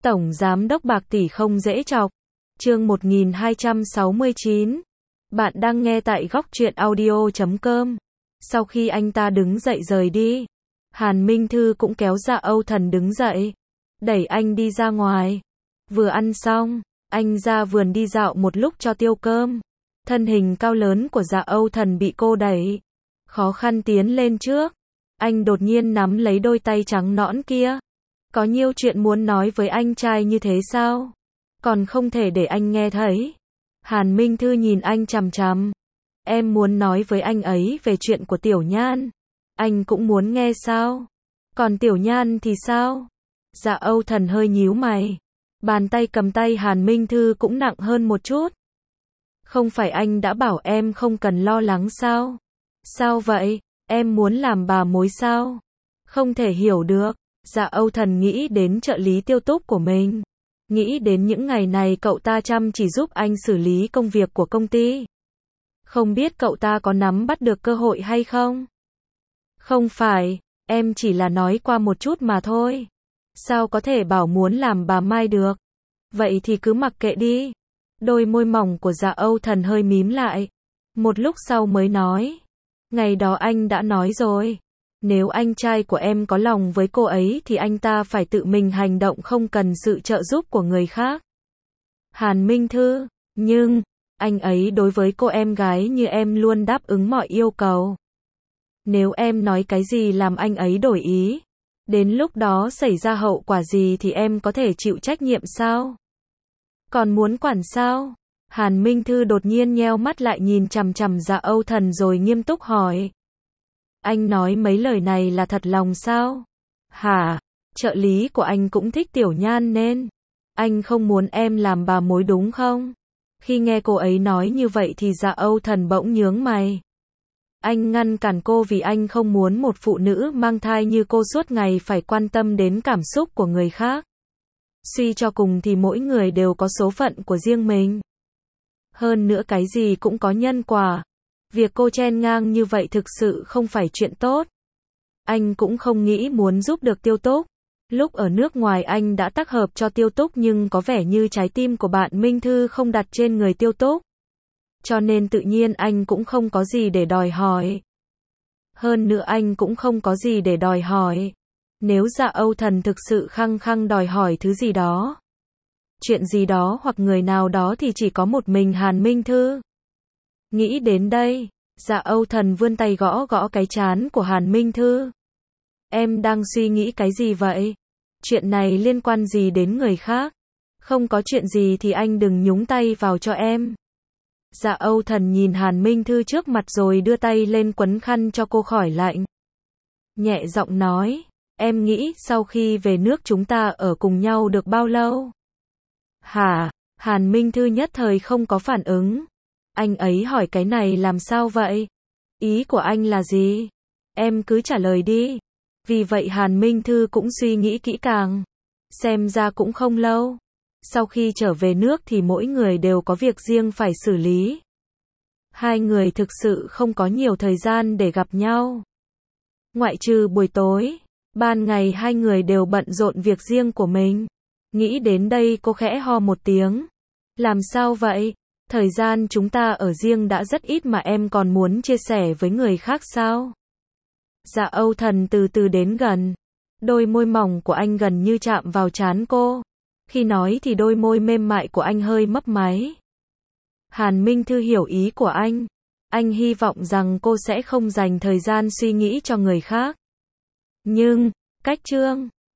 Tổng Giám đốc bạc tỷ không dễ chọc. Chương 1269. Bạn đang nghe tại góc truyện audio.com. Sau khi anh ta đứng dậy rời đi, Hàn Minh Thư cũng kéo Dạ Âu Thần đứng dậy, đẩy anh đi ra ngoài. Vừa ăn xong, anh ra vườn đi dạo một lúc cho tiêu cơm. Thân hình cao lớn của Dạ Âu Thần bị cô đẩy, khó khăn tiến lên trước. Anh đột nhiên nắm lấy đôi tay trắng nõn kia. Có nhiều chuyện muốn nói với anh trai như thế sao? Còn không thể để anh nghe thấy. Hàn Minh Thư nhìn anh chằm chằm. Em muốn nói với anh ấy về chuyện của Tiểu Nhan. Anh cũng muốn nghe sao? Còn Tiểu Nhan thì sao? Dạ Âu Thần hơi nhíu mày. Bàn tay cầm tay Hàn Minh Thư cũng nặng hơn một chút. Không phải anh đã bảo em không cần lo lắng sao? Sao vậy? Em muốn làm bà mối sao? Không thể hiểu được. Dạ Âu Thần nghĩ đến trợ lý Tiêu Túc của mình. Nghĩ đến những ngày này cậu ta chăm chỉ giúp anh xử lý công việc của công ty. Không biết cậu ta có nắm bắt được cơ hội hay không? Không phải, em chỉ là nói qua một chút mà thôi. Sao có thể bảo muốn làm bà Mai được? Vậy thì cứ mặc kệ đi. Đôi môi mỏng của Dạ Âu Thần hơi mím lại. Một lúc sau mới nói. Ngày đó anh đã nói rồi. Nếu anh trai của em có lòng với cô ấy thì anh ta phải tự mình hành động, không cần sự trợ giúp của người khác. Hàn Minh Thư, nhưng anh ấy đối với cô em gái như em luôn đáp ứng mọi yêu cầu. Nếu em nói cái gì làm anh ấy đổi ý, đến lúc đó xảy ra hậu quả gì thì em có thể chịu trách nhiệm sao? Còn muốn quản sao? Hàn Minh Thư đột nhiên nheo mắt lại nhìn chằm chằm Dạ Âu Thần rồi nghiêm túc hỏi. Anh nói mấy lời này là thật lòng sao? Hả? Trợ lý của anh cũng thích Tiểu Nhan nên anh không muốn em làm bà mối đúng không? Khi nghe cô ấy nói như vậy thì Dạ Âu Thần bỗng nhướng mày. Anh ngăn cản cô vì anh không muốn một phụ nữ mang thai như cô suốt ngày phải quan tâm đến cảm xúc của người khác. Suy cho cùng thì mỗi người đều có số phận của riêng mình. Hơn nữa cái gì cũng có nhân quả. Việc cô chen ngang như vậy thực sự không phải chuyện tốt. Anh cũng không nghĩ muốn giúp được Tiêu Túc. Lúc ở nước ngoài anh đã tác hợp cho Tiêu Túc nhưng có vẻ như trái tim của bạn Minh Thư không đặt trên người Tiêu Túc. Cho nên tự nhiên anh cũng không có gì để đòi hỏi. Hơn nữa anh cũng không có gì để đòi hỏi. Nếu Dạ Âu Thần thực sự khăng khăng đòi hỏi thứ gì đó, chuyện gì đó hoặc người nào đó thì chỉ có một mình Hàn Minh Thư. Nghĩ đến đây, Dạ Âu Thần vươn tay gõ gõ cái trán của Hàn Minh Thư. Em đang suy nghĩ cái gì vậy? Chuyện này liên quan gì đến người khác? Không có chuyện gì thì anh đừng nhúng tay vào cho em. Dạ Âu Thần nhìn Hàn Minh Thư trước mặt rồi đưa tay lên quấn khăn cho cô khỏi lạnh. Nhẹ giọng nói, em nghĩ sau khi về nước chúng ta ở cùng nhau được bao lâu? Hả? Hàn Minh Thư nhất thời không có phản ứng. Anh ấy hỏi cái này làm sao vậy? Ý của anh là gì? Em cứ trả lời đi. Vì vậy Hàn Minh Thư cũng suy nghĩ kỹ càng. Xem ra cũng không lâu. Sau khi trở về nước thì mỗi người đều có việc riêng phải xử lý. Hai người thực sự không có nhiều thời gian để gặp nhau. Ngoại trừ buổi tối, ban ngày hai người đều bận rộn việc riêng của mình. Nghĩ đến đây cô khẽ ho một tiếng. Làm sao vậy? Thời gian chúng ta ở riêng đã rất ít mà em còn muốn chia sẻ với người khác sao? Dạ Âu Thần từ từ đến gần. Đôi môi mỏng của anh gần như chạm vào trán cô. Khi nói thì đôi môi mềm mại của anh hơi mấp máy. Hàn Minh Thư hiểu ý của anh. Anh hy vọng rằng cô sẽ không dành thời gian suy nghĩ cho người khác. Nhưng, cách chương